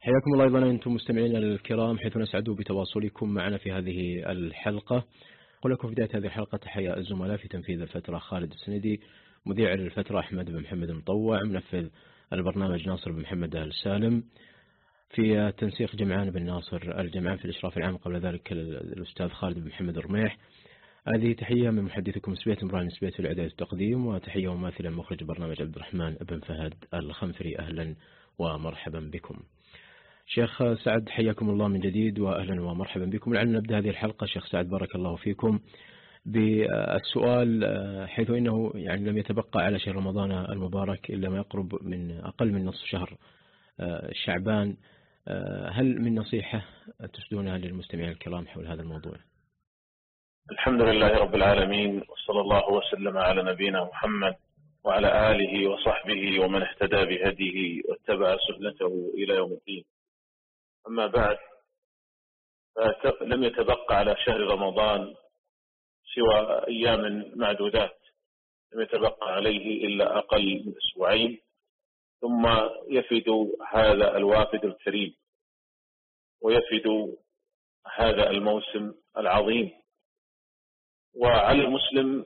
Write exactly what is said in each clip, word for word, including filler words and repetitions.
حياكم الله أيضا أنتم مستمعين الكرام، حيث نسعد بتواصلكم معنا في هذه الحلقة. أقول لكم في بداية هذه الحلقة تحية الزملاء في تنفيذ الفترة خالد السندي، مذيع الفترة أحمد بن محمد المطوع، منفذ البرنامج ناصر بن محمد السالم، في تنسيق جمعان بن ناصر الجمعان، في الإشراف العام قبل ذلك الأستاذ خالد بن محمد الرميح. هذه تحية من محدثكم سبية إمران سبية في الإعداد والتقديم، وتحية مماثلة مخرج برنامج عبد الرحمن بن فهد الخنفري. أهلا ومرحبا بكم. شيخ سعد حياكم الله من جديد وأهلا ومرحبا بكم. لعلنا نبدأ هذه الحلقة شيخ سعد بارك الله فيكم بالسؤال، حيث إنه يعني لم يتبقى على شهر رمضان المبارك إلا ما يقرب من أقل من نصف شهر شعبان، هل من نصيحة تسدونها للمستمعين الكرام حول هذا الموضوع؟ الحمد لله رب العالمين، وصلى الله وسلم على نبينا محمد وعلى آله وصحبه ومن اهتدى بهديه واتبع سنته إلى يوم الدين. أما بعد، لم يتبقى على شهر رمضان سوى أيام معدودات، لم يتبقى عليه إلا أقل من أسبوعين، ثم يفد هذا الوافد الكريم ويفد هذا الموسم العظيم. وعلى المسلم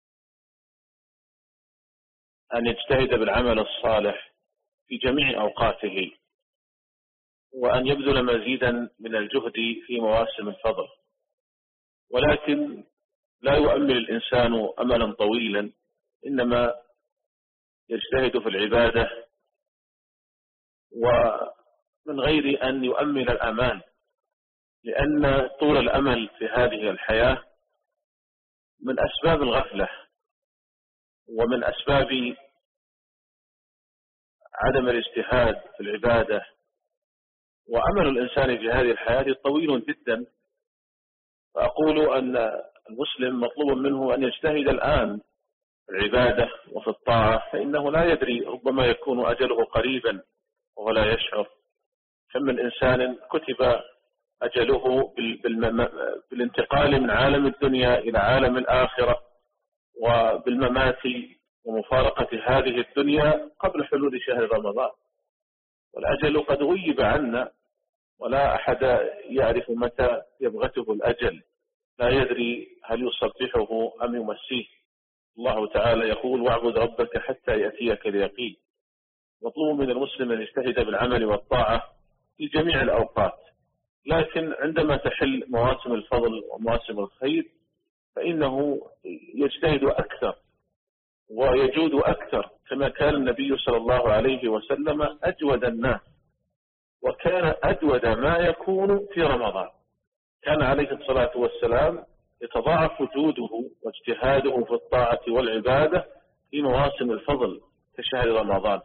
أن يجتهد بالعمل الصالح في جميع أوقاته، وأن يبذل مزيدا من الجهد في مواسم الفضل، ولكن لا يؤمل الإنسان أملا طويلا، إنما يجتهد في العبادة ومن غير أن يؤمل الأمان، لأن طول الأمل في هذه الحياة من أسباب الغفلة ومن أسباب عدم الاجتهاد في العبادة. وأمل الإنسان في هذه الحياة طويل جدا، فأقول أن المسلم مطلوب منه أن يجتهد الآن في العبادة وفي الطاعة، فإنه لا يدري، ربما يكون أجله قريبا وهو لا يشعر. كم من إنسان كتب أجله بالانتقال من عالم الدنيا إلى عالم الآخرة وبالممات ومفارقة هذه الدنيا قبل حلول شهر رمضان، والأجل قد غيب عنا ولا أحد يعرف متى يبغته الأجل، لا يدري هل يصبحه أم يمسيه. الله تعالى يقول: واعبد ربك حتى يأتيك اليقين. مطلوب من المسلم أن يجتهد بالعمل والطاعة في جميع الأوقات، لكن عندما تحل مواسم الفضل ومواسم الخير فإنه يجتهد أكثر ويجود أكثر، كما كان النبي صلى الله عليه وسلم أجود الناس، وكان أجود ما يكون في رمضان. كان عليه الصلاة والسلام يتضاعف جوده واجتهاده في الطاعة والعبادة في مواسم الفضل كشهر رمضان.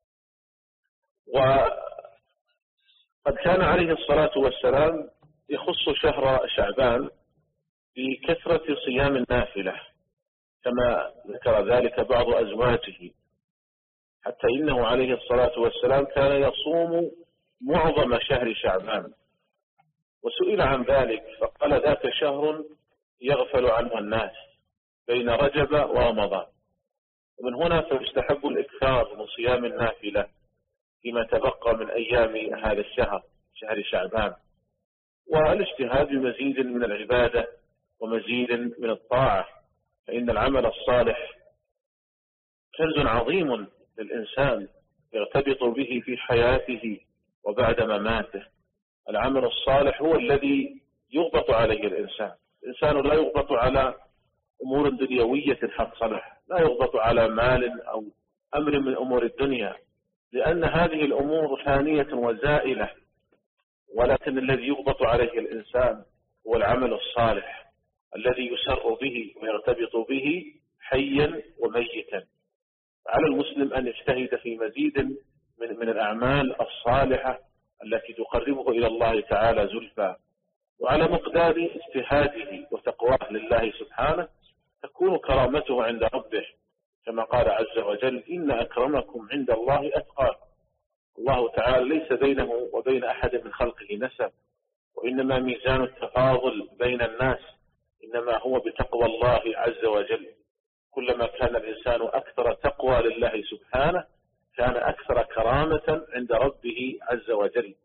وقد كان عليه الصلاة والسلام يخص شهر شعبان بكثرة صيام النافلة، كما ذكر ذلك بعض أزواجه، حتى إنه عليه الصلاة والسلام كان يصوم معظم شهر شعبان. وسئل عن ذلك فقال: ذاك شهر يغفل عنه الناس بين رجب ورمضان. ومن هنا فيستحب الإكثار من صيام النافلة فيما تبقى من أيام هذا الشهر، شهر شعبان، والاجتهاد بمزيد من العبادة ومزيد من الطاعة، فإن العمل الصالح كنز عظيم للإنسان يرتبط به في حياته وبعد مماته. العمل الصالح هو الذي يغبط عليه الإنسان. الإنسان لا يغبط على أمور دنيوية حصلة، لا يغبط على مال أو أمر من أمور الدنيا، لأن هذه الأمور فانية وزائلة، ولكن الذي يغبط عليه الإنسان هو العمل الصالح الذي يسر به ويرتبط به حيا وميتا. على المسلم أن يجتهد في مزيد من, من الأعمال الصالحة التي تقربه إلى الله تعالى زلفى، وعلى مقدار اجتهاده وتقواه لله سبحانه تكون كرامته عند ربه، كما قال عز وجل: إن أكرمكم عند الله أتقاكم. الله تعالى ليس بينه وبين أحد من خلقه نسب، وإنما ميزان التفاضل بين الناس إنما هو بتقوى الله عز وجل. كلما كان الإنسان أكثر تقوى لله سبحانه كان أكثر كرامة عند ربه عز وجل.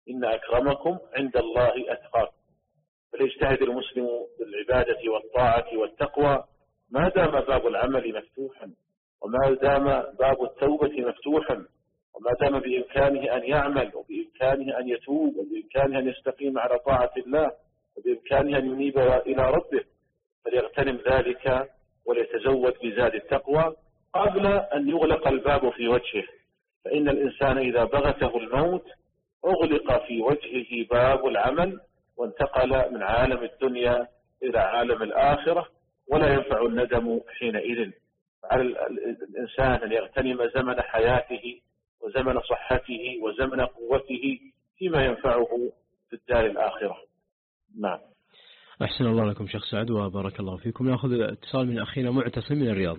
إن أكرمكم عند الله أتقاكم. فليجتهد المسلم بالعبادة والطاعة والتقوى ما دام باب العمل مفتوحا، وما دام باب التوبة مفتوحا، وما دام بإمكانه أن يعمل، وبإمكانه أن يتوب، وبإمكانه أن يستقيم على طاعة الله، وبإمكانه أن ينيب إلى ربه، فليغتنم ذلك وليتزود بزاد التقوى قبل أن يغلق الباب في وجهه. فإن الإنسان إذا بغته الموت أغلق في وجهه باب العمل، وانتقل من عالم الدنيا إلى عالم الآخرة، ولا ينفع الندم حينئذ. على الإنسان أن يغتنم زمن حياته وزمن صحته وزمن قوته فيما ينفعه في الدار الآخرة. نعم. أحسن الله لكم شيخ سعد وبارك الله فيكم. نأخذ اتصال من أخينا معتصم من الرياض.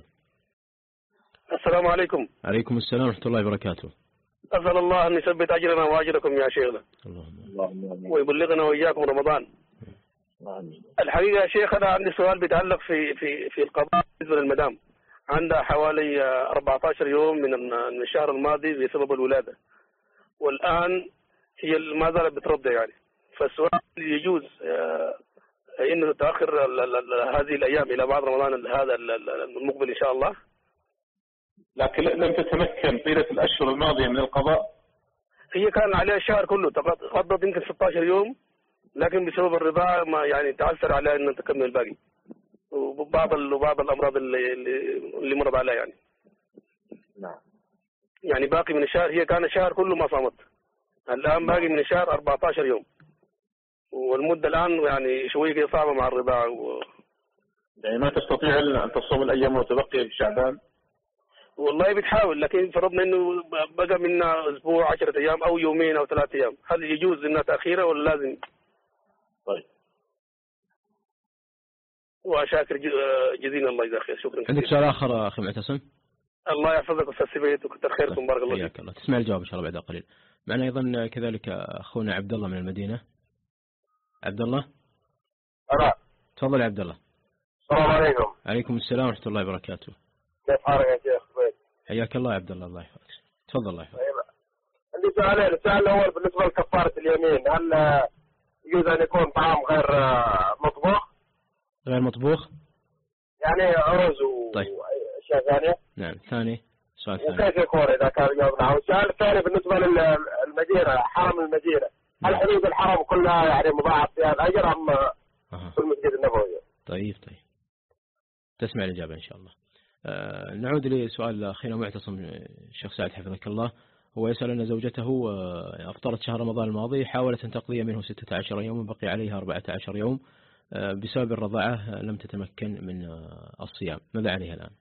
السلام عليكم. عليكم السلام ورحمة الله وبركاته. أسأل الله أن يثبت أجرنا وأجركم يا شيخنا، اللهم ويبلغنا وإياكم رمضان. آمين. الحقيقة يا شيخ أنا عندي سؤال بيتعلق في في في القضاء بالنسبة للمدام. عندها حوالي أربعة عشر يوم من من الشهر الماضي بسبب الولادة، والآن هي ما زالت بترضع يعني. فالسؤال يجوز إنه تأخر هذه الأيام إلى بعد رمضان هذا المقبل إن شاء الله؟ لكن لم تتمكن طيلة الأشهر الماضية من القضاء. هي كان عليها الشهر كله، قضت يمكن ستة عشر يوم، لكن بسبب الرضاعة ما يعني تعثر عليها أن تكمل الباقي، وبعض وبعض الأمراض اللي اللي مرض عليها يعني. نعم. يعني باقي من الشهر، هي كان الشهر كله ما صامت، الآن باقي من الشهر أربعة عشر يوم، والمدة الآن يعني شوية صعبة مع الرضاعة و... يعني ما تستطيع أن تصوم الأيام المتبقية في شعبان؟ والله بتحاول، لكن فرضنا إنه بقى منا أسبوع عشرة أيام أو يومين أو ثلاثة أيام، هل يجوز إنها تأخيرها ولا لازم؟ طيب. وشاكر جزيلا الله يجزاك خير. شكرا. عندك سؤال آخر أخي معتصم؟ الله يحفظك أستاذ سبيت وكثر خيركم. بارك الله فيك. الله. تسمع الجواب إن شاء الله بعد قليل. معنا أيضا كذلك أخونا عبد الله من المدينة. عبد الله. أنا. تفضل يا عبد الله. السلام عليكم. عليكم السلام ورحمة الله وبركاته. كيف حالك يا شيخ سبيت؟ حياك الله يا عبد الله. الله يحفظك. تفضل. الله يحفظك. عندي سؤالين. السؤال الأول بالنسبة لكفارة اليمين، هل يجوز أن يكون طعام غير مطبوخ؟ غير مطبوخ؟ يعني أرز وأشياء ثانية. نعم. ثاني سؤال ثاني. وكيف يكون إذا كان جاوبنا؟ والسؤال الثاني بالنسبة للمدينة، حرم المدينة، هل حدود الحرم كلها يعني مضاعف فيها الأجر أم أه. في المسجد النبوي؟ طيب طيب. تسمع الإجابة إن شاء الله. آه نعود لسؤال أخينا معتصم الشيخ سعد حفظك الله. هو يسأل أن زوجته أفطرت شهر رمضان الماضي، حاولت أن تقضي منه ستة عشر يوم، بقي عليها أربعة عشر يوم، بسبب الرضاعة لم تتمكن من الصيام، ماذا عليها الآن؟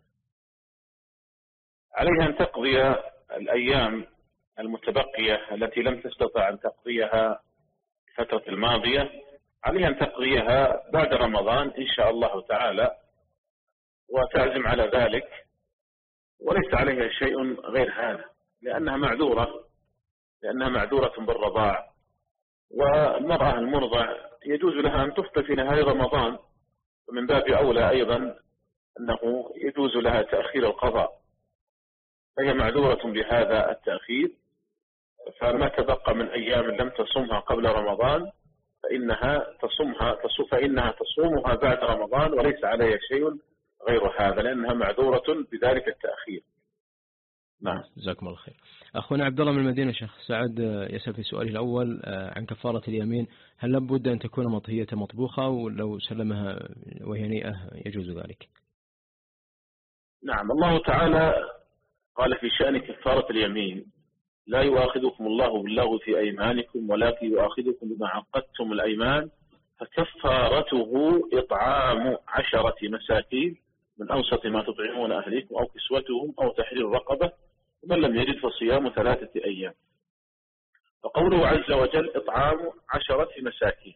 عليها أن تقضي الأيام المتبقية التي لم تستطع أن تقضيها الفترة الماضية، عليها أن تقضيها بعد رمضان إن شاء الله تعالى، وتعزم على ذلك، وليس عليها شيء غير هذا، لأنها معذورة لأنها معذورة بالرضاع. والمرأة المرضع يجوز لها أن تفطر في نهاية رمضان، ومن باب أولى أيضا أنه يجوز لها تأخير القضاء، فهي معذورة بهذا التأخير. فما تبقى من أيام لم تصمها قبل رمضان فإنها تصومها فإنها تصومها بعد رمضان، وليس عليها شيء غير هذا، لأنها معذورة بذلك التأخير. نعم. جزاكم الله خير. أخونا عبد الله من المدينة شيخ سعد يسأل في سؤاله الأول عن كفارة اليمين، هل لابد أن تكون مطهية مطبوخة، ولو سلمها وهي نيئة يجوز ذلك؟ نعم. الله تعالى قال في شأن كفارة اليمين: لا يؤاخذكم الله باللغو في أيمانكم ولكن يؤاخذكم بما عقدتم الأيمان، فكفارته إطعام عشرة مساكين من أوسط ما تطعمون أهليكم أو كسوتهم أو تحرير رقبة، ومن لم يجد فصيام ثلاثة أيام. فقوله عز وجل إطعام عشرة مساكين،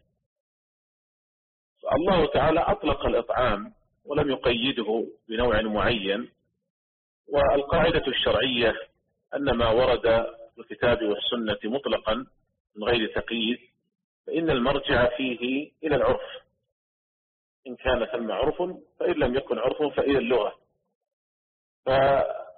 فالله تعالى أطلق الإطعام ولم يقيده بنوع معين. والقاعدة الشرعية أن ما ورد في الكتاب والسنة مطلقا من غير تقييد، فإن المرجع فيه إلى العرف، إن كان ثم عرف، فإن لم يكن عرف فإلى اللغة.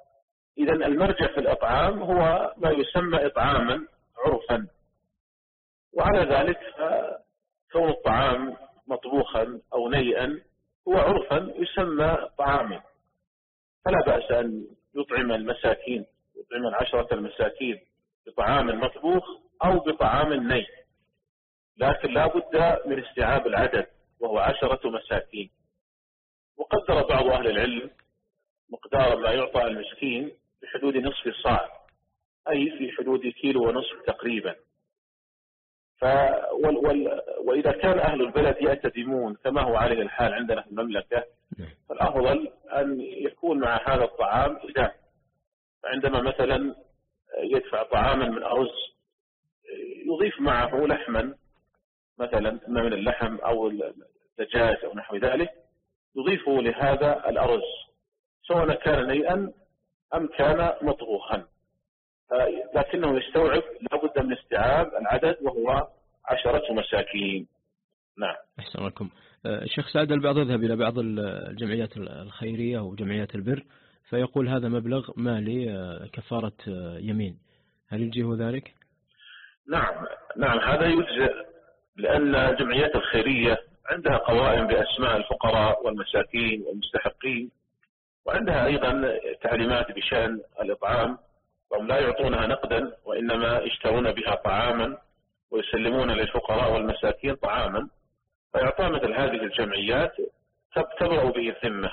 فإذا المرجع في الإطعام هو ما يسمى إطعاما عرفا، وعلى ذلك كون الطعام مطبوخا أو نيئا هو عرفا يسمى طعاما، فلا بأس أن يطعم المساكين، يطعم العشرة المساكين بطعام مطبوخ أو بطعام ني، لكن لا بد من استيعاب العدد وهو عشرة مساكين. وقدر بعض أهل العلم مقدار ما يعطى المسكين بحدود نصف صاع، أي في حدود كيلو ونصف تقريبا. ف وال وال وإذا كان أهل البلد يأتدمون كما هو عليه الحال عندنا في المملكة، فالأفضل أن يكون مع هذا الطعام إدام. فعندما مثلا يدفع طعاما من أرز يضيف معه لحما، مثلا من اللحم أو الدجاج أو نحو ذلك، يضيفه لهذا الأرز سواء كان نيئا أم كان مطبوخا، لكنه يستوعب لابد من استيعاب العدد وهو عشرة مساكين. نعم. أحسن لكم. الشيخ سعد، البعض يذهب إلى بعض الجمعيات الخيرية أو جمعيات البر فيقول هذا مبلغ مالي كفارة يمين، هل يجيه ذلك؟ نعم نعم هذا يجزئ، لأن الجمعيات الخيرية عندها قوائم بأسماء الفقراء والمساكين والمستحقين، وعندها أيضا تعليمات بشأن الإطعام، وهم لا يعطونها نقدا وإنما يشترون بها طعاما ويسلمون للفقراء والمساكين طعاما، فيعطى مثل هذه الجمعيات تبرأ به الذمة،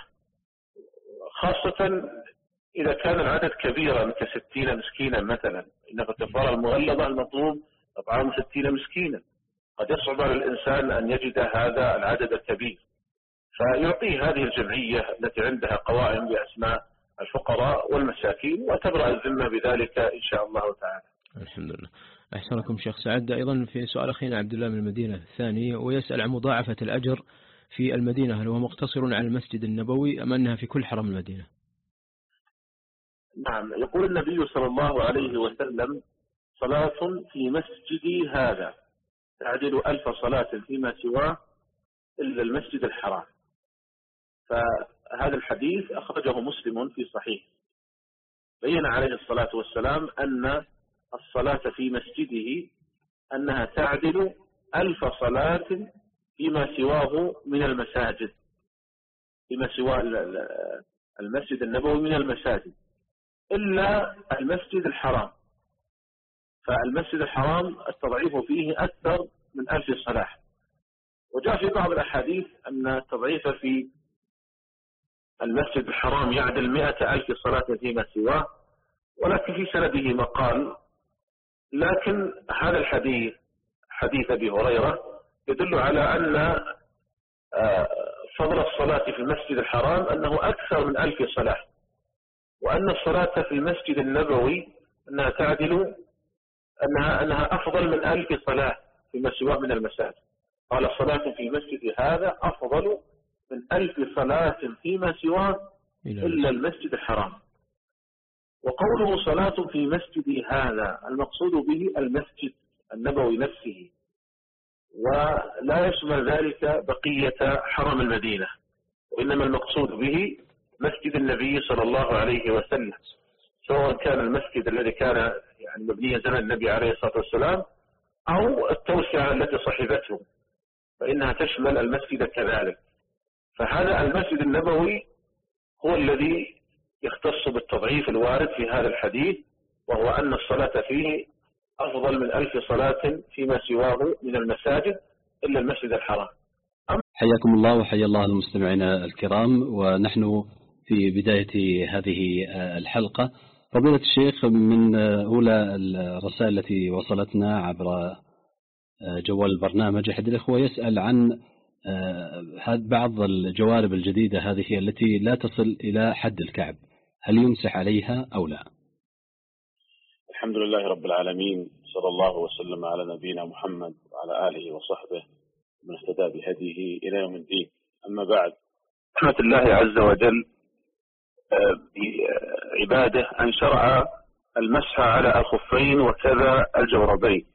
خاصة إذا كان العدد كبيرا كستين مسكينا مثلا، إن في الكفارة المغلظة المطلوب إطعام ستين مسكينا، قد يصعب على الإنسان أن يجد هذا العدد الكبير، فيعطيه هذه الجمعية التي عندها قوائم بأسماء الفقراء والمساكين وتبرأ الذمة بذلك إن شاء الله تعالى. الحمد لله. أحسن لكم شيخ سعد. أيضا في سؤال أخينا عبد الله من المدينة الثانية، ويسأل عن مضاعفة الأجر في المدينة، هل هو مقتصر على المسجد النبوي أم أنها في كل حرم المدينة؟ نعم، يقول النبي صلى الله عليه وسلم: صلاة في مسجدي هذا تعدل ألف صلاة فيما سواه إلا المسجد الحرام. فهذا الحديث أخرجه مسلم في صحيح، بين عليه الصلاة والسلام أن الصلاة في مسجده أنها تعدل ألف صلاة فيما سواه من المساجد، فيما سواه المسجد النبوي من المساجد إلا المسجد الحرام. فالمسجد الحرام التضعيف فيه أكثر من ألف صلاة، وجاء في بعض الأحاديث أن التضعيف في المسجد الحرام يعدل مئة ألف صلاة فيما سواه، ولكن في سنده مقال. لكن هذا الحديث حديث أبي هريرة يدل على أن فضل الصلاة في المسجد الحرام أنه أكثر من ألف صلاة، وأن الصلاة في المسجد النبوي أنها تعدل أنها, أنها أفضل من ألف صلاة فيما سواه من المساجد. قال: الصلاة في المسجد هذا أفضل من ألف صلاة فيما سواه إلا المسجد الحرام. وقوله صلاة في مسجد هذا المقصود به المسجد النبوي نفسه، ولا يشمل ذلك بقية حرم المدينة، وإنما المقصود به مسجد النبي صلى الله عليه وسلم، سواء كان المسجد الذي كان يعني مبنيا زمن النبي عليه الصلاة والسلام أو التوسعة التي صحبته، فإنها تشمل المسجد كذلك. فهذا المسجد النبوي هو الذي يختص بالتضعيف الوارد في هذا الحديث، وهو أن الصلاة فيه أفضل من ألف صلاة فيما سواه من المساجد إلا المسجد الحرام. حياكم الله وحيا الله المستمعين الكرام، ونحن في بداية هذه الحلقة. فضيلة الشيخ، من أولى الرسائل التي وصلتنا عبر جوال البرنامج أحد الأخوة يسأل عن بعض الجوارب الجديدة هذه التي لا تصل إلى حد الكعب، هل يمسح عليها أو لا؟ الحمد لله رب العالمين، صلى الله وسلم على نبينا محمد وعلى آله وصحبه من اهتدى بهديه إلى يوم الدين. أما بعد، رحمة الله عز وجل بعباده أن شرع المسح على الخفين وكذا الجوربين،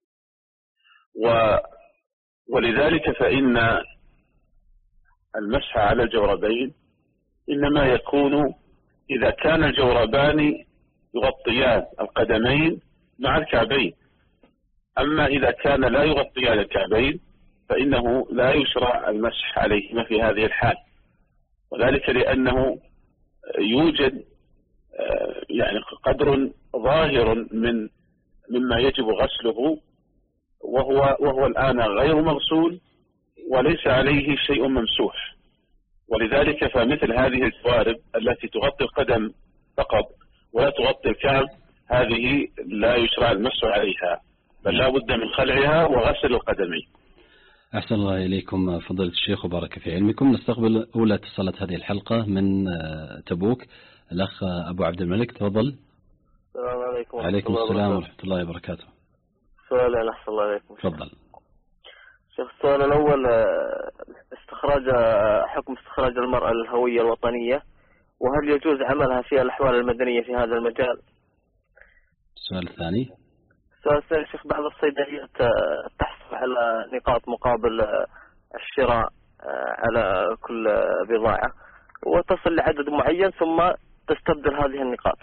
و ولذلك فإن المسح على الجوربين إنما يكون إذا كان الجوربان يغطيان القدمين مع الكعبين. أما إذا كان لا يغطي على الكعبين فإنه لا يشرع المسح عليهما في هذه الحال، وذلك لأنه يوجد يعني قدر ظاهر من مما يجب غسله وهو وهو الآن غير مغسول وليس عليه شيء ممسوح، ولذلك فمثل هذه الجوارب التي تغطي القدم فقط ولا تغطي الكعب هذه لا يشرع المسح عليها، بل لا بد من خلعها وغسل القدمين. أحسن الله إليكم فضيلة الشيخ وبارك في علمكم. نستقبل أولى اتصالات هذه الحلقة من تبوك، الأخ أبو عبد الملك، تفضل. السلام عليكم. عليكم السلام ورحمة الله وبركاته. سؤال أحسن الله عليكم. تفضل. شيخ السؤال الأول استخراج حكم استخراج المرأة الهوية الوطنية، وهل يجوز عملها في الأحوال المدنية في هذا المجال؟ السؤال الثاني. السؤال الثاني شيخ، بعض الصيدليات تحصل على نقاط مقابل الشراء على كل بضاعة وتصل لعدد معين ثم تستبدل هذه النقاط.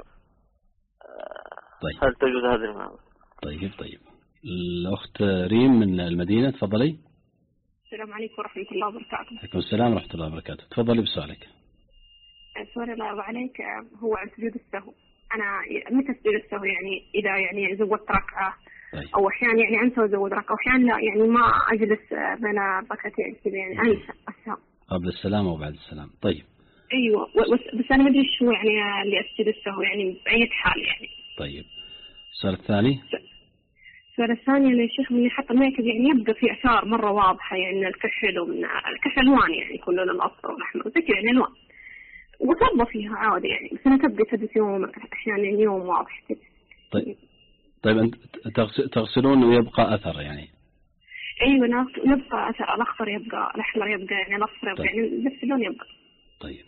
طيب. هل تجوز هذه المعاملة؟ طيب طيب. الأخت ريم من المدينة، تفضلي. السلام عليكم ورحمة الله وبركاته. عليكم السلام ورحمة الله وبركاته. تفضلي بسؤالك. السؤال الله يرضى عليك هو عن سجود السهو. أنا متى سجود السهو؟ يعني إذا يعني زودت ركعة طيب. أو أحيانا يعني أنسى وأزود ركعة، وأحيانا لا يعني ما أجلس بين ركعتين كذا يعني أنسى السهو. قبل السلام وبعد السلام. طيب. أيوة بس أنا ما أدري شو يعني اللي أسجد السهو يعني بأي حال يعني. طيب. السؤال الثاني. السؤال الثاني يا شيخ، من حتى الميك اب يعني يبقى في آثار مرة واضحة، يعني الكحل ومن الكحل ألوان يعني يكون لون الأصفر والأحمر وزي كذا يعني ألوان، وصبة فيها عادي يعني، بس أنا تبقى تدس يوم أحيانا يوم واضح كذا. طيب. طيب أنت تغسلون ويبقى أثر يعني؟ أيوة يبقى أثر، الأخضر يبقى، الأحمر يبقى، يعني الأصفر يبقى. طيب. يعني بس اللون يبقى. طيب.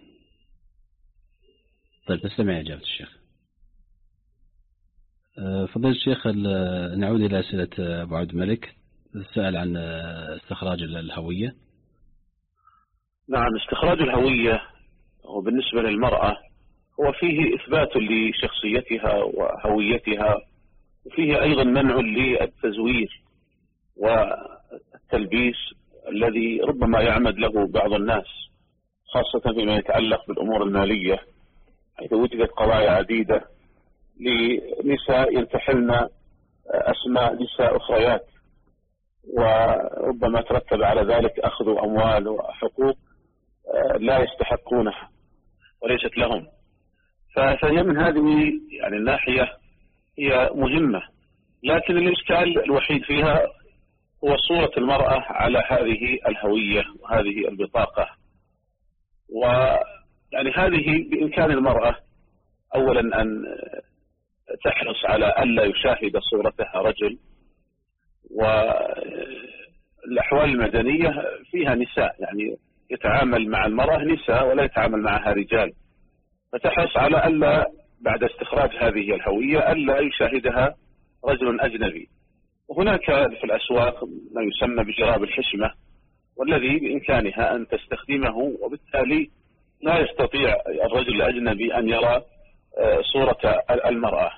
طيب تسمعي إجابة الشيخ. فضيلة الشيخ، نعود إلى أسئلة أبو عبد الملك. السؤال عن استخراج الهوية. نعم، استخراج الهوية وبالنسبة للمرأة هو فيه إثبات لشخصيتها وهويتها، وفيه أيضا منع للتزوير والتلبيس الذي ربما يعمد له بعض الناس، خاصة فيما يتعلق بالأمور المالية، حيث وجدت قضايا عديدة لنساء ينتحلن أسماء نساء أخريات، وربما ترتب على ذلك أخذ أموال وحقوق لا يستحقونها وليست لهم. فهي من هذه يعني الناحية هي مهمة، لكن الإشكال الوحيد فيها هو صورة المرأة على هذه الهوية وهذه البطاقة. ويعني هذه بإمكان المرأة أولا أن تحرص على ألا يشاهد صورتها رجل، والأحوال المدنية فيها نساء يعني يتعامل مع المرأة نساء ولا يتعامل معها رجال، فتحرص على ألا بعد استخراج هذه الهوية ألا يشاهدها رجل أجنبي. وهناك في الأسواق ما يسمى بجراب الحشمة، والذي بإمكانها أن تستخدمه، وبالتالي لا يستطيع الرجل الأجنبي أن يرى صورة المرأة.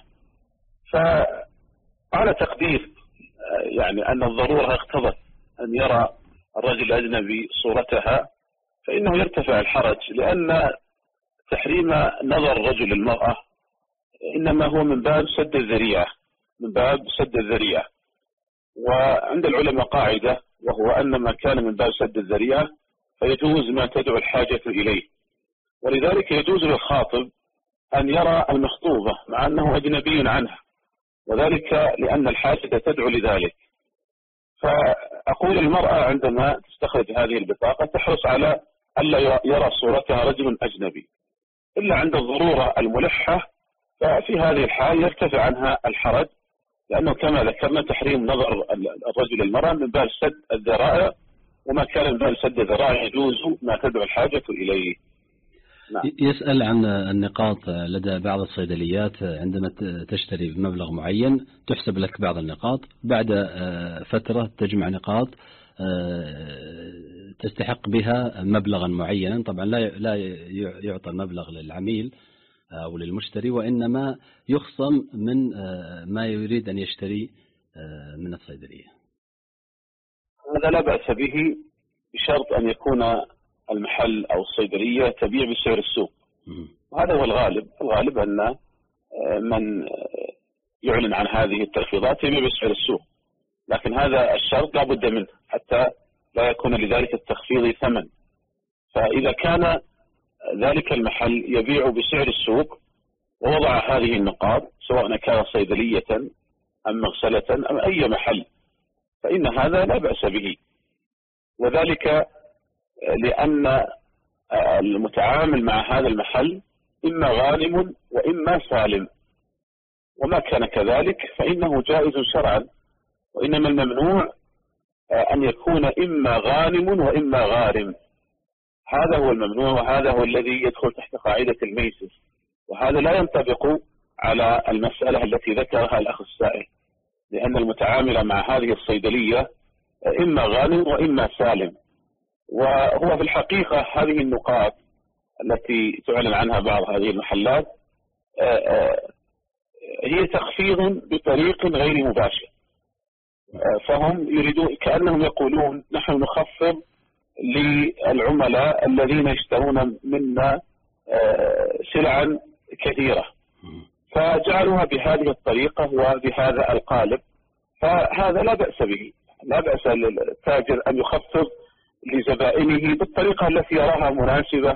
فعلى تقدير يعني أن الضرورة اقتضت أن يرى الرجل الأجنبي صورتها، فإنه يرتفع الحرج، لأن تحريم نظر الرجل المرأة إنما هو من باب سد الذريعة، من باب سد الذريعة. وعند العلماء قاعدة، وهو أن ما كان من باب سد الذريعة فيجوز ما تدعو الحاجة إليه، ولذلك يجوز للخاطب أن يرى المخطوبة مع أنه أجنبي عنها، وذلك لأن الحاجة تدعو لذلك. فأقول المرأة عندما تستخرج هذه البطاقة تحرص على ألا يرى صورتها رجل أجنبي، إلا عند الضرورة الملحة، ففي هذه الحال يرتفع عنها الحرج، لأنه كما ذكرنا تحريم نظر الرجل المرأة من باب سد الذرائع، وما كان من باب سد الذرائع يجوز ما تدعو الحاجة إليه. نعم. يسأل عن النقاط لدى بعض الصيدليات، عندما تشتري بمبلغ معين تحسب لك بعض النقاط، بعد فترة تجمع نقاط تستحق بها مبلغا معينا. طبعا لا لا يعطى المبلغ للعميل أو للمشتري، وإنما يخصم من ما يريد أن يشتري من الصيدلية؟ هذا لا بأس به بشرط أن يكون المحل أو الصيدلية تبيع بسعر السوق، وهذا هو الغالب. الغالب أن من يعلن عن هذه التخفيضات يبيع بسعر السوق، لكن هذا الشرط لا بد منه حتى لا يكون لذلك التخفيض ثمن. فإذا كان ذلك المحل يبيع بسعر السوق ووضع هذه النقاط، سواء كان صيدلية أم مغسلة أم أي محل، فإن هذا لا بأس به، وذلك لأن المتعامل مع هذا المحل إما غانم وإما سالم، وما كان كذلك فإنه جائز شرعا، وإنما الممنوع أن يكون إما غانم وإما غارم. هذا هو الممنوع، وهذا هو الذي يدخل تحت قاعدة الميسر، وهذا لا ينطبق على المسألة التي ذكرها الأخ السائل، لأن المتعامل مع هذه الصيدلية إما غانم وإما سالم. وهو في الحقيقة هذه النقاط التي تعلن عنها بعض هذه المحلات هي تخفيض بطريق غير مباشر، فهم يريدون كأنهم يقولون نحن نخفض للعملاء الذين يشترون منا سلعا كثيرة، فجعلوها بهذه الطريقة وبهذا القالب، فهذا لا بأس به. لا بأس للتاجر أن يخفض لزبائنه بالطريقة التي يراها مناسبة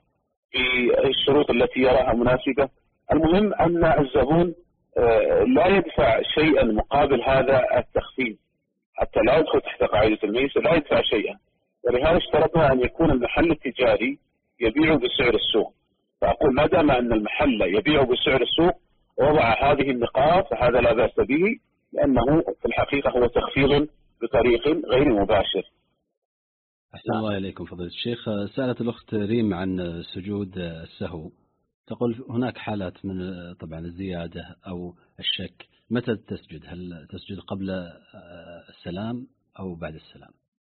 بالشروط التي يراها مناسبة. المهم أن الزبون لا يدفع شيئا مقابل هذا التخفيض حتى لا يدخل تحت قاعدة الميسر، لا يدفع شيئا، ولهذا اشترطنا أن يكون المحل التجاري يبيع بسعر السوق. فأقول ما دام أن المحل يبيع بسعر السوق ووضع هذه النقاط فهذا لا بأس به، لأنه في الحقيقة هو تخفيض بطريق غير مباشر. أحسن الله إليكم فضيلة الشيخ. سألت الأخت ريم عن سجود السهو، تقول هناك حالات من طبعا الزيادة أو الشك، متى تسجد؟ هل تسجد قبل السلام أو بعد السلام؟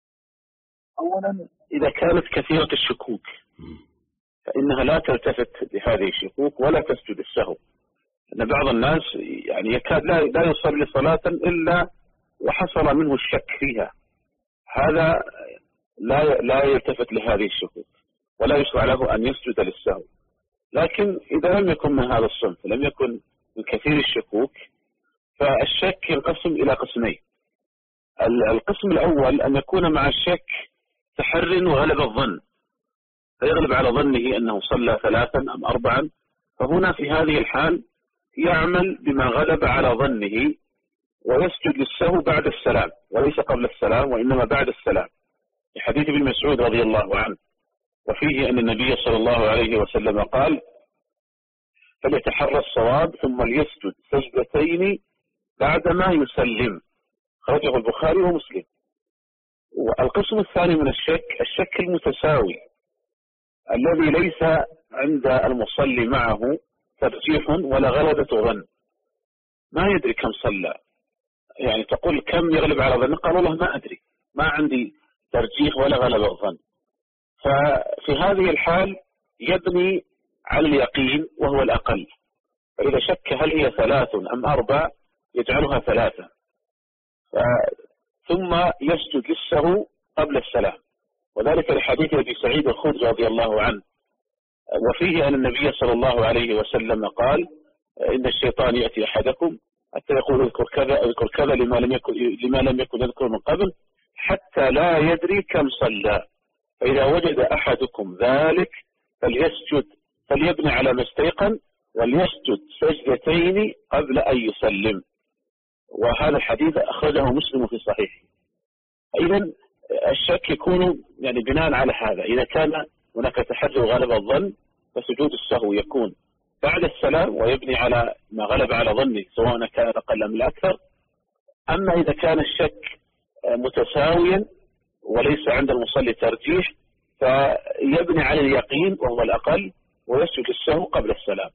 أولا إذا كانت كثيرة الشكوك فإنها لا تلتفت لهذه الشكوك ولا تسجد السهو، أن بعض الناس يعني يكاد لا لا يصلي صلاة إلا وحصل منه الشك فيها، هذا لا لا يلتفت لهذه الشكوك ولا يشرع له أن يسجد للسهو. لكن إذا لم يكن من هذا الصنف، لم يكن من كثير الشكوك، فالشك ينقسم إلى قسمين. القسم الأول أن يكون مع الشك تحر وغلب الظن، فيغلب على ظنه أنه صلى ثلاثا أم أربعا، فهنا في هذه الحال يعمل بما غلب على ظنه ويسجد للسهو بعد السلام وليس قبل السلام، وإنما بعد السلام، في حديث ابن مسعود رضي الله عنه، وفيه أن النبي صلى الله عليه وسلم قال فليتحرى الصواب ثم ليسجد سجدتين بعدما يسلم، خرجه البخاري ومسلم. والقسم الثاني من الشك الشك المتساوي الذي ليس عند المصلي معه ترجيح ولا غلبة ظن، ما يدري كم صلى، يعني تقول كم يغلب على ظن، قال والله ما أدري، ما عندي ترجيح ولا غلبة ظن. ففي هذه الحال يبني على اليقين وهو الأقل، فإذا شك هل هي ثلاث أم أربع يجعلها ثلاثة، ثم يسجد للسهو قبل السلام، وذلك لحديث أبي سعيد الخدري رضي الله عنه، وفيه أن النبي صلى الله عليه وسلم قال إن الشيطان يأتي أحدكم حتى يقول اذكر كذا اذكر كذا لما لم يكن لما لم يكن يذكر من قبل حتى لا يدري كم صلى، فإذا وجد أحدكم ذلك فليسجد فليبني على ما استيقن وليسجد سجدتين قبل أن يسلم. وهذا الحديث أخرجه مسلم في صحيحه. إذن الشك يكون يعني بناء على هذا، إذا كان هناك تحري وغلب الظن فسجود السهو يكون بعد السلام ويبني على ما غلب على ظنه سواء كان أقل أم الأكثر. أما إذا كان الشك متساويا وليس عند المصلي ترجيح فيبني على اليقين وهو الأقل ويسجد السهو قبل السلام.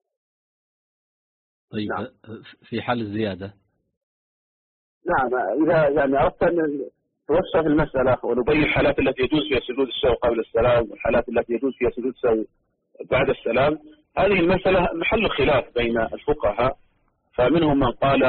طيب نعم. في حال الزيادة نعم، إذا يعني أردت أن توسع في المسألة ونبين الحالات التي يجوز فيها سجود السهو قبل السلام والحالات التي يجوز فيها سجود السهو بعد السلام، هذه المسألة محل خلاف بين الفقهاء، فمنهم من قال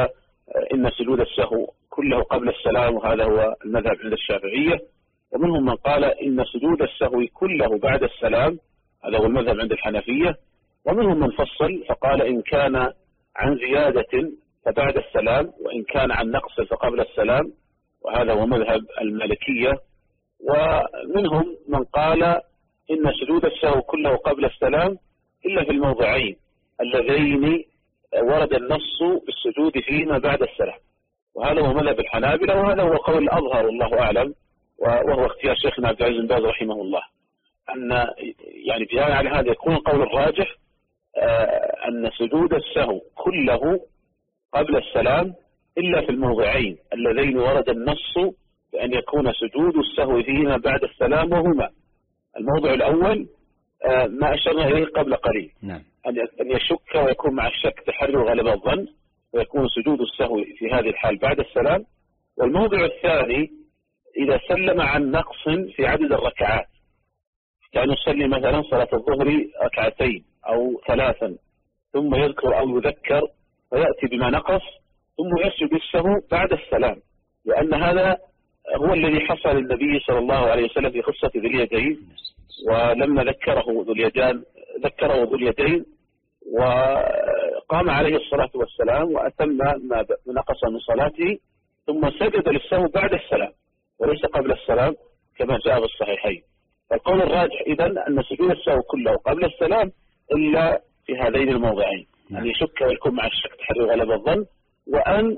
إن سجود السهو كله قبل السلام، وهذا هو المذهب عند الشافعية. ومنهم من قال إن سجود السهو كله بعد السلام، هذا هو المذهب عند الحنفية. ومنهم من فصل فقال إن كان عن زيادة فبعد السلام، وإن كان عن نقص فقبل السلام، وهذا هو مذهب المالكية. ومنهم من قال إن سجود السهو كله قبل السلام إلا في الموضعين اللذين ورد النص بالسجود فيما بعد السلام، وهذا هو مذهب الحنابلة، وهذا هو قول الأظهر والله أعلم، وهو اختيار شيخنا عبد العزيز بن باز رحمه الله، أن يعني بناء على هذا يكون القول الراجح أن سجود السهو كله قبل السلام إلا في الموضعين اللذين ورد النص بأن يكون سجود السهو فيهما بعد السلام، وهما الموضع الأول ما أشرنا إليه قبل قليل، نعم. أن يشك ويكون مع الشك تحري وغلب الظن، ويكون سجود السهو في هذه الحال بعد السلام. والموضع الثاني إذا سلم عن نقص في عدد الركعات، كان يصلي مثلا صلاة الظهر ركعتين أو ثلاثا ثم يذكر أو يذكر ويأتي بما نقص ثم يسجد السهو بعد السلام، لأن هذا هو الذي حصل للنبي صلى الله عليه وسلم في قصة ذي اليدين، ولما ذكره ذو اليدان ذكره ذو اليدين وقام عليه الصلاة والسلام وأتم ما نقص من صلاته ثم سجد للسهو بعد السلام وليس قبل السلام كما جاء بالصحيحين. فالقول الراجح إذن أن سجود السهو كله قبل السلام إلا في هذين الموضعين، أن يشك ويكون مع الشك تحري غلب الظن، وأن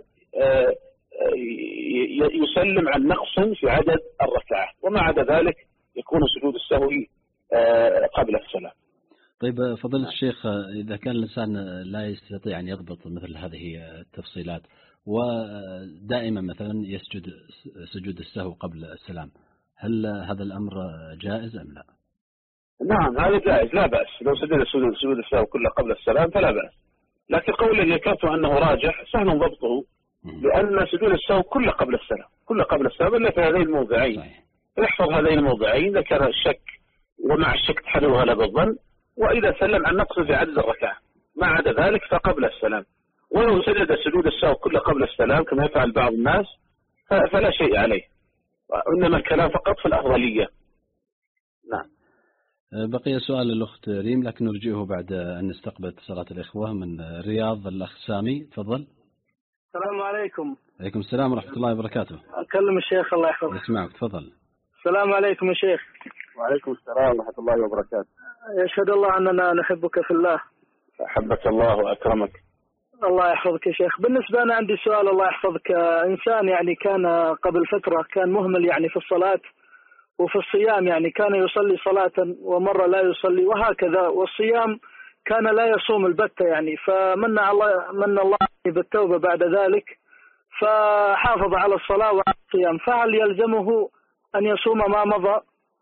يسلم عن نقص في عدد الركعات، وما عدا ذلك يكون سجود السهو قبل السلام. طيب فضيلة الشيخ، إذا كان الإنسان لا يستطيع أن يضبط مثل هذه التفصيلات ودائما مثلا يسجد سجود السهو قبل السلام، هل هذا الأمر جائز أم لا؟ نعم هذا جائز لا بأس، لو سجد سجود السهو كله قبل السلام فلا بأس، لكن قول الذي ذكرت أنه راجح سهل ضبطه، لأن سجود السهو كله قبل السلام كله قبل السلام إلا في هذين الموضعين. يحفظ هذين الموضعين ذكر الشك ومع الشك تحري وغلب الظن، وإذا سلم عن نقص في عدد الركعة، ما عدا ذلك فقبل السلام. ولو سجد سجود السهو كله قبل السلام كما يفعل بعض الناس فلا شيء عليه، وإنما الكلام فقط في الأفضلية. نعم. بقي سؤال الأخت ريم لكن نرجئه بعد أن نستقبل اتصالات الإخوة. من الرياض الأخ سامي تفضل. السلام عليكم. عليكم السلام ورحمة الله وبركاته. أكلم الشيخ الله يحفظه. يسمعك تفضل. السلام عليكم يا شيخ. وعليكم السلام ورحمة الله وبركاته. يشهد الله أننا نحبك في الله. أحبك الله وأكرمك. الله يحفظك يا شيخ. بالنسبة أنا عندي سؤال الله يحفظك. إنسان يعني كان قبل فترة كان مهمل يعني في الصلاة وفي الصيام، يعني كان يصلي صلاة ومرة لا يصلي وهكذا، والصيام كان لا يصوم البتة يعني، فمن الله من الله بالتوبة بعد ذلك فحافظ على الصلاة وعلى الصيام، فهل يلزمه أن يصوم ما مضى؟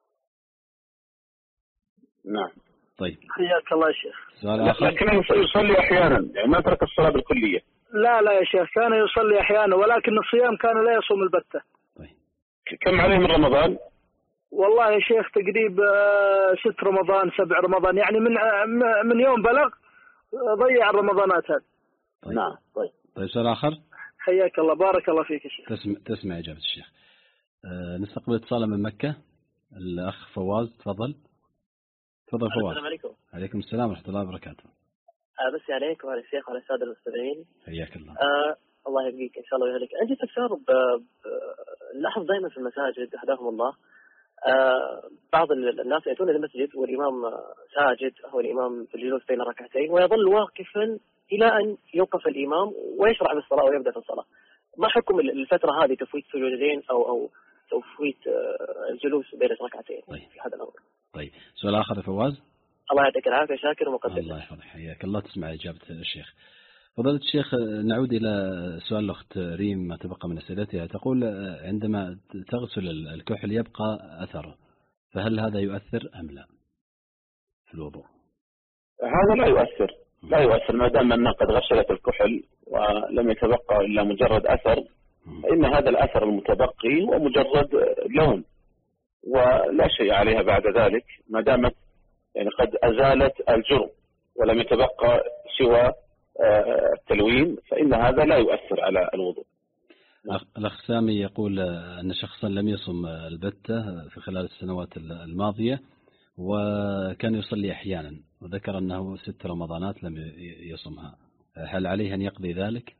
نعم. طيب. حياك الله يا شيخ. لكنه يصلي أحيانا يعني ما ترك الصلاة بالكلية. لا لا يا شيخ كان يصلي أحيانا، ولكن الصيام كان لا يصوم البتة. طيب. كم عليه من رمضان؟ والله يا شيخ تقريب ست رمضان سبع رمضان، يعني من من يوم بلغ ضيع الرمضانات هذه. طيب. نعم. طيب. طيب سؤال آخر. حياك الله بارك الله فيك يا شيخ. تسمع تسمع إجابة الشيخ. أه نستقبل اتصال من مكة الأخ فواز تفضل. تفضل فواز. السلام عليكم. عليكم السلام ورحمة الله وبركاته. أه بس عليك وعلى الشيخ وعلى السادة المستمعين. حياك الله. أه الله يبقيك إن شاء الله ويهلك. عندي استفسار نلاحظ دائما في المساجد هداهم الله أه بعض الناس يأتون إلى المسجد والإمام ساجد أو الإمام في الجلوس بين ركعتين ويظل واقفا إلى أن يوقف الإمام ويشرع بالصلاة ويبدأ في الصلاة. ما حكم الفترة هذه تفويت سجودين أو أو تفويت الجلوس بين ركعتين طيب. في هذا الأمر؟ طيب سؤال آخر يا فواز. الله يعطيك العافية شاكر ومقدر. الله يحفظك حياك الله. تسمع إجابة الشيخ. فضيلة الشيخ نعود إلى سؤال الأخت ريم ما تبقى من أسئلتها. تقول عندما تغسل الكحل يبقى أثره، فهل هذا يؤثر أم لا في الوضوء؟ هذا لا يؤثر لا يؤثر ما دام أنها قد غسلت الكحل ولم يتبقى إلا مجرد أثر، فإن هذا الأثر المتبقي هو مجرد لون ولا شيء عليها بعد ذلك، ما دامت يعني قد أزالت الجرم ولم يتبقى سوى التلوين فإن هذا لا يؤثر على الوضوء. الأخ سامي يقول أن شخصا لم يصم البتة في خلال السنوات الماضية وكان يصلي أحيانا وذكر أنه ست رمضانات لم يصمها، هل عليه أن يقضي ذلك؟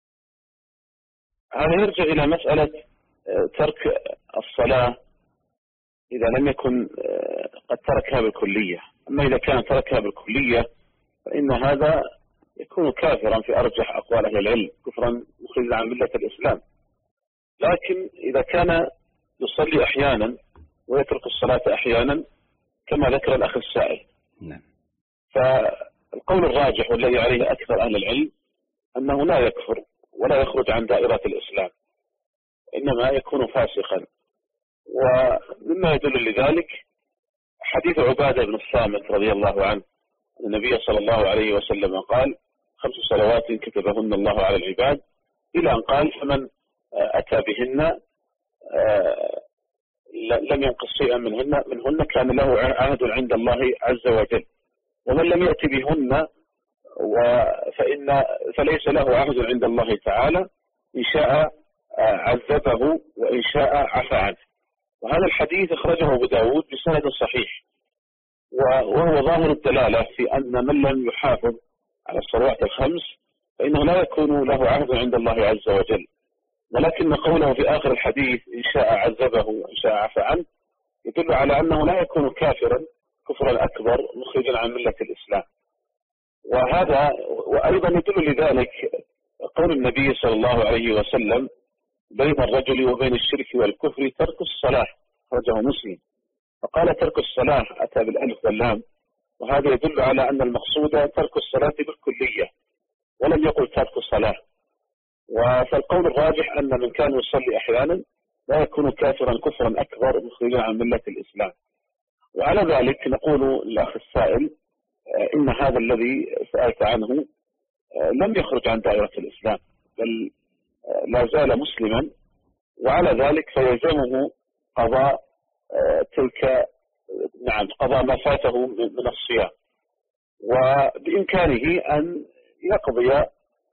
هذا يرجع إلى مسألة ترك الصلاة إذا لم يكن قد تركها بالكلية. أما إذا كان تركها بالكلية فإن هذا يكون كافرا في أرجح أقوال أهل العلم، كفرا مخرجا عن ملة الإسلام. لكن إذا كان يصلي أحيانا ويترك الصلاة أحيانا كما ذكر الأخ السائل، نعم، فالقول الراجح والذي عليه أكثر أهل العلم أنه لا يكفر ولا يخرج عن دائرة الإسلام، إنما يكون فاسقا. ومما يدل لذلك حديث عبادة بن الصامت رضي الله عنه، النبي صلى الله عليه وسلم قال: خمس صلوات كتبهن الله على العباد، إلى أن قال: فمن أتى بهن لم ينقص شيئا منهن منهن كان له عهد عند الله عز وجل، ومن لم يأتي بهن فإن فليس له عهد عند الله تعالى، إن شاء عذبه وإن شاء عفى عنه. وهذا الحديث أخرجه أبو داود بسند صحيح، وهو ظاهر الدلالة في أن من لم يحافظ على الصلوات الخمس فإنه لا يكون له عهد عند الله عز وجل، ولكن قوله في آخر الحديث إن شاء عذبه وإن شاء عفى عنه يدل على أنه لا يكون كافرا كفرا أكبر مخرجا عن ملة الإسلام. وهذا وأيضا يدل لذلك قول النبي صلى الله عليه وسلم: بين الرجل وبين الشرك والكفر ترك الصلاة، أخرجه مسلم. فقال ترك الصلاة أتى بالألف واللام، وهذا يدل على أن المقصود ترك الصلاة بالكلية، ولم يقل ترك الصلاة. فالقول الراجح أن من كان يصلي أحيانا لا يكون كافرا كفرا أكبر مخرجا عن ملة الإسلام. وعلى ذلك نقول للأخ السائل إن هذا الذي سألت عنه لم يخرج عن دائرة الإسلام، بل لا زال مسلما، وعلى ذلك فيلزمه قضاء تلك نعم قضاء ما فاته من الصيام، وبإمكانه أن يقضي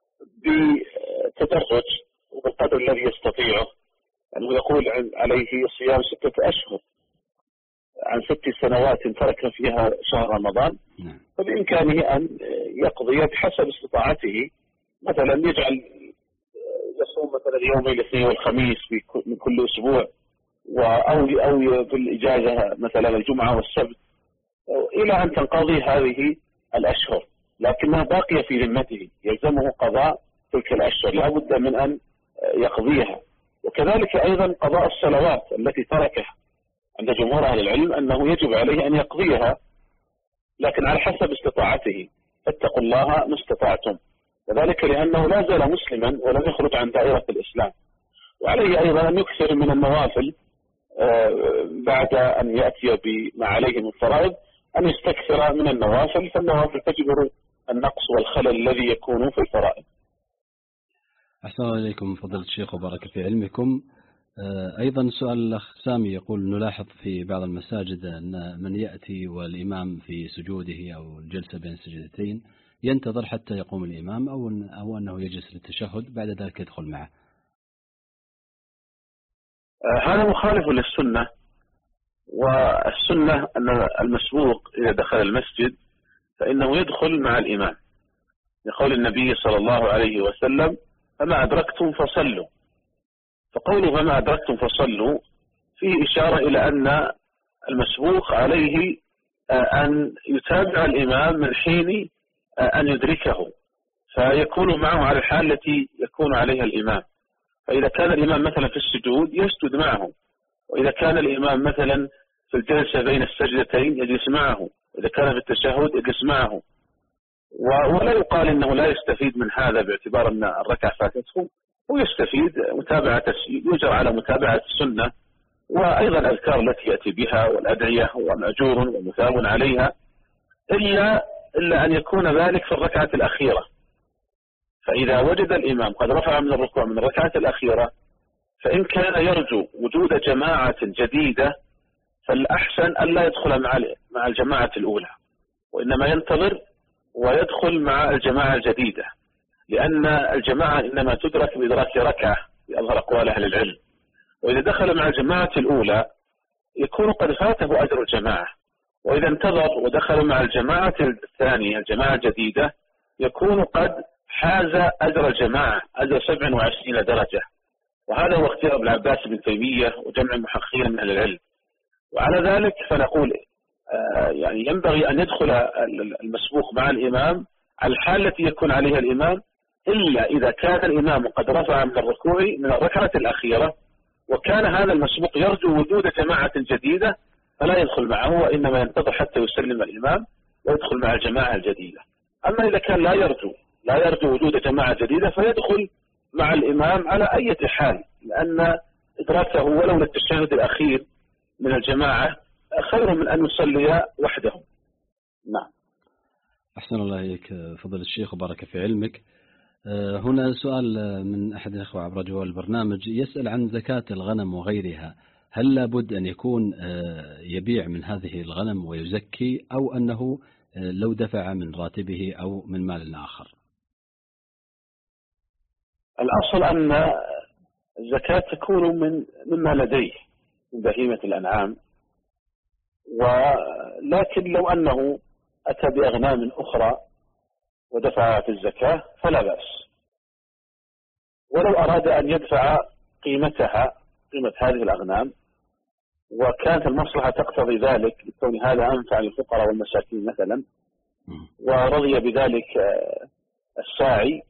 بتدرج وبالقدر الذي يستطيعه، أنه يقول عليه صيام ستة أشهر عن ست سنوات ترك فيها شهر رمضان، فبإمكانه أن يقضي بحسب استطاعته، مثلا يجعل يصوم مثلا يوم الاثنين والخميس من كل أسبوع، أو أو في الإجازة مثلا الجمعة والسبت، إلى أن تنقضي هذه الأشهر، لكنها باقية في ذمته، يلزمه قضاء تلك الأشهر، لا بد من أن يقضيها. وكذلك أيضا قضاء الصلوات التي تركها، عند جمهور أهل العلم أنه يجب عليه أن يقضيها، لكن على حسب استطاعته، فاتقوا الله ما استطعتم، وذلك لأنه لا زال مسلما ولم يخرج عن دائرة الإسلام. وعليه أيضا أن يكثر من النوافل بعد أن يأتي بما عليه من فرائض، أن يستكثر من النوافل، فالنوافل تجبر النقص والخلل الذي يكون في الفرائض. أحسن الله إليكم فضيلة الشيخ وبارك في علمكم. أيضا سؤال الأخ سامي يقول: نلاحظ في بعض المساجد أن من يأتي والإمام في سجوده أو الجلسة بين السجدتين ينتظر حتى يقوم الإمام، أو أو أنه يجلس للتشهد بعد ذلك يدخل معه. هذا مخالف للسنة، والسنة أن المسبوق إذا دخل المسجد فإنه يدخل مع الإمام، لقول النبي صلى الله عليه وسلم: فما أدركتم فصلوا. فقوله فما أدركتم فصلوا فيه إشارة إلى أن المسبوق عليه أن يتابع الإمام من حين أن يدركه، فيكون معه على الحال التي يكون عليها الإمام. فإذا كان الإمام مثلا في السجود يسجد معه، وإذا كان الإمام مثلا في الجلسة بين السجدتين يجلس معه، وإذا كان في التشهد يجلس معه. ولا يقال إنه لا يستفيد من هذا باعتبار أن الركعة فاتته، ويستفيد متابعة، يجرى على متابعة السنة، وأيضا الأذكار التي يأتي بها والأدعية ومأجور ومثاب عليها، إلا إلا أن يكون ذلك في الركعة الأخيرة. فإذا وجد الإمام قد رفع من الركوع من الركعة الأخيرة، فإن كان يرجو وجود جماعة جديدة فالأحسن ألا يدخل مع مع الجماعة الأولى، وإنما ينتظر ويدخل مع الجماعة الجديدة، لأن الجماعة إنما تدرك بإدراك ركعة بأظهر أقوال أهل العلم، وإذا دخل مع الجماعة الأولى يكون قد فاته أجر الجماعة، وإذا انتظر ودخل مع الجماعة الثانية الجماعة الجديدة يكون قد حاز أجر الجماعة أجر سبع وعشرين درجة. وهذا هو اختيار ابن عباس بن تيمية وجمع محققين من أهل العلم. وعلى ذلك فنقول آه يعني ينبغي أن يدخل المسبوق مع الإمام على الحال التي يكون عليها الإمام، إلا إذا كان الإمام قد رفع من الركوع من الركعة الأخيرة وكان هذا المسبوق يرجو وجود جماعة جديدة فلا يدخل معه، وإنما ينتظر حتى يسلم الإمام ويدخل مع الجماعة الجديدة. أما إذا كان لا يرجو لا يرجو وجود جماعة جديدة فيدخل مع الإمام على أي حال، لأن إدراكه ولو للتشهد الأخير من الجماعة خير من أن يصلي وحده. نعم. أحسن الله إليك فضل الشيخ وبارك في علمك. هنا سؤال من أحد الأخوة عبر جوال البرنامج يسأل عن زكاة الغنم وغيرها، هل لابد أن يكون يبيع من هذه الغنم ويزكي، أو أنه لو دفع من راتبه أو من مال آخر؟ الأصل أن الزكاة تكون من مما لديه من بهيمة الأنعام، ولكن لو أنه أتى بأغنام أخرى ودفع في الزكاة فلا بأس. ولو أراد أن يدفع قيمتها قيمة هذه الأغنام وكانت المصلحة تقتضي ذلك لكون هذا أنفع للفقراء والمساكين مثلا، ورضي بذلك الساعي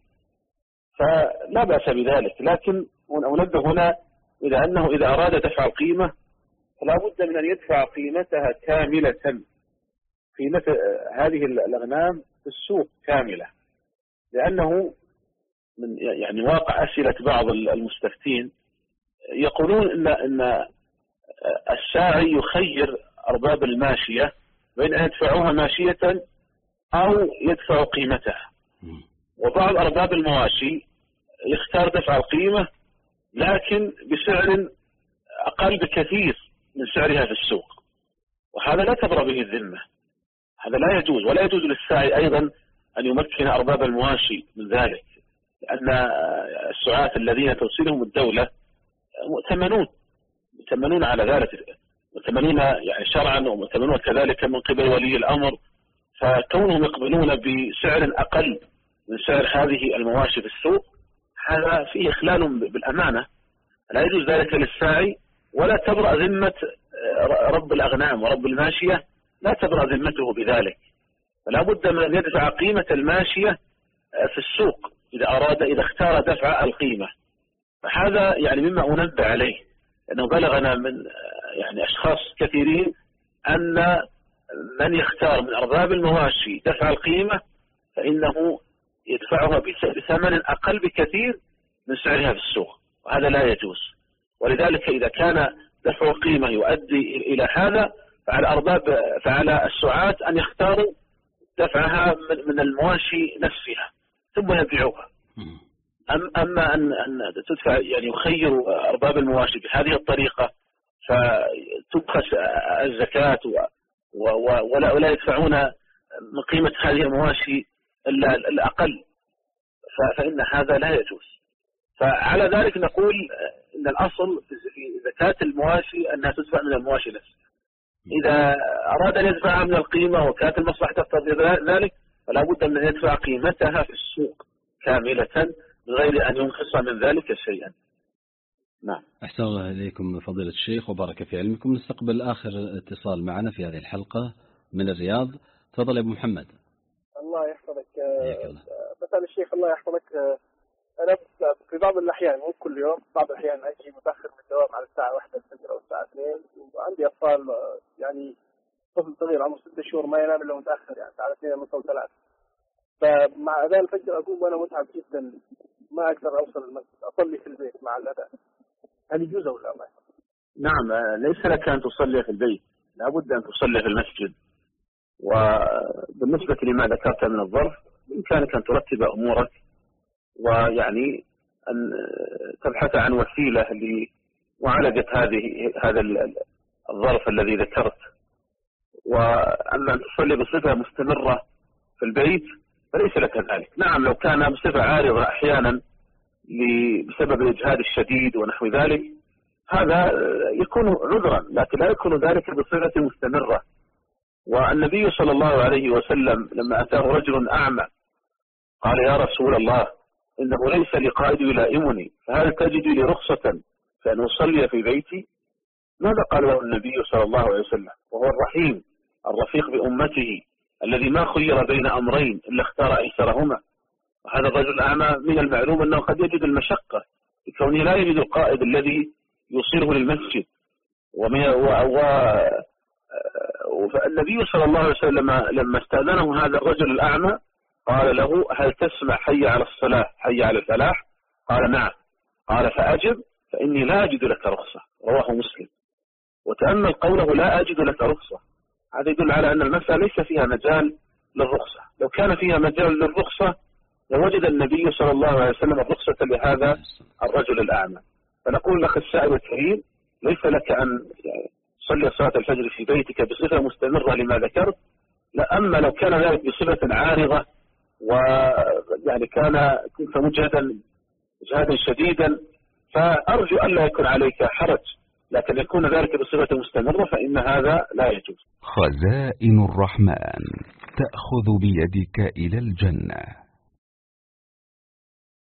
فلا بأس بذلك. لكن أنبه هنا إلى أنه إذا أراد دفع القيمة فلا بد من أن يدفع قيمتها كاملة، قيمة هذه الأغنام في السوق كاملة، لأنه من يعني واقع أسئلة بعض المستفتين يقولون إن إن الساعي يخير أرباب الماشية بين أن يدفعوها ماشية أو يدفعوا قيمتها، وبعض أرباب المواشي يختار دفع القيمة لكن بسعر أقل بكثير من سعرها في السوق، وهذا لا تبرأ به الذمة، هذا لا يجوز. ولا يجوز للساعي أيضا أن يمكن أرباب المواشي من ذلك، لأن السعاة الذين توصلهم الدولة مؤتمنون مؤتمنون على ذلك، مؤتمنون يعني شرعا ومؤتمنون كذلك من قبل ولي الأمر، فكونهم يقبلون بسعر أقل من سعر هذه المواشي في السوق هذا فيه إخلال بالأمانة، لا يجوز ذلك للساعي. ولا تبرأ ذمة رب الأغنام ورب الماشية، لا تبرأ ذمته بذلك، فلا بد من أن يدفع قيمة الماشية في السوق إذا أراد إذا اختار دفع القيمة. فهذا يعني مما أنبه عليه، أنه بلغنا من يعني أشخاص كثيرين أن من يختار من أرباب المواشي دفع القيمة فإنه يدفعها بثمن أقل بكثير من سعرها في السوق، وهذا لا يجوز. ولذلك إذا كان دفع القيمة يؤدي إلى هذا فعلى أرباب فعلى السعاة أن يختاروا دفعها من المواشي نفسها ثم يبيعوها. أما أن أن تدفع يعني يخير أرباب المواشي بهذه الطريقة فتبخس الزكاة ولا ولا يدفعون من قيمة هذه المواشي إلا الأقل، فإن هذا لا يجوز. فعلى ذلك نقول إن الأصل في زكاة المواشي أنها تدفع من المواشي نفسها. إذا أراد أن يدفعها من القيمة وكانت المصلحة تقتضي ذلك فلا بد من أن يدفع قيمتها في السوق كاملة من غير أن ينقص من ذلك شيئا. نعم. أحسن الله إليكم فضيلة الشيخ وبارك في علمكم. نستقبل آخر اتصال معنا في هذه الحلقة من الرياض. تفضل يا أبو محمد. الله يحفظك. مثلا الشيخ الله يحفظك، أنا في بعض الأحيان مو كل يوم، بعض الأحيان أجي متأخر من الدوام على الساعة واحدة الفجر أو الساعة اثنين، وعندي أطفال يعني طفل صغير عمره ستة شهور ما ينام إلا متأخر، يعني الساعة اثنين ونص أو ثلاثة، فمع أذان الفجر أقوم وأنا متعب جدا ما أقدر أوصل المسجد، أصلي في البيت مع الأذان، هل يجوز أو لا؟ نعم، ليس لك أن تصلي في البيت، لابد أن تصلي في المسجد. وبالنسبة لما ذكرت من الظرف بإمكانك أن ترتب أمورك ويعني أن تبحث عن وسيلة لمعالجة هذه هذا الظرف الذي ذكرت. وأما أن تصلي بصفة مستمرة في البيت فليس لك ذلك. نعم لو كان بصفة عارضة أحيانا بسبب الإجهاد الشديد ونحو ذلك هذا يكون عذرا، لكن لا يكون ذلك بصفة مستمرة. والنبي صلى الله عليه وسلم لما أتاه رجل أعمى قال يا رسول الله إنه ليس لقائد يلائمني فهل تجد لي رخصة فأن أصلي في بيتي؟ ماذا قال له النبي صلى الله عليه وسلم وهو الرحيم الرفيق بأمته الذي ما خير بين أمرين إلا اختار أيسرهما؟ وهذا الرجل الأعمى من المعلوم أنه قد يجد المشقة لكونه لا يجد القائد الذي يوصله للمسجد. والنبي صلى الله عليه وسلم لما استأذنه هذا الرجل الأعمى قال له هل تسمع حي على الصلاة حي على الفلاح؟ قال نعم. قال فأجب فإني لا أجد لك رخصة، رواه مسلم. وتأمل قوله لا أجد لك رخصة، هذا يدل على أن المسألة ليس فيها مجال للرخصة. لو كان فيها مجال للرخصة لوجد النبي صلى الله عليه وسلم الرخصة لهذا الرجل الأعمى. فنقول لك السائل الكريم ليس لك أن تصلي صلاة الفجر في بيتك بصفة مستمرة لما ذكرت، لا. أما لو كان ذلك بصفة عارضة ويعني كان كنت مجهدا إجهادا شديدا فأرجو أن لا يكون عليك حرج، لكن يكون ذلك بصفة مستمرة فإن هذا لا يجوز. خزائن الرحمن تأخذ بيدك إلى الجنة.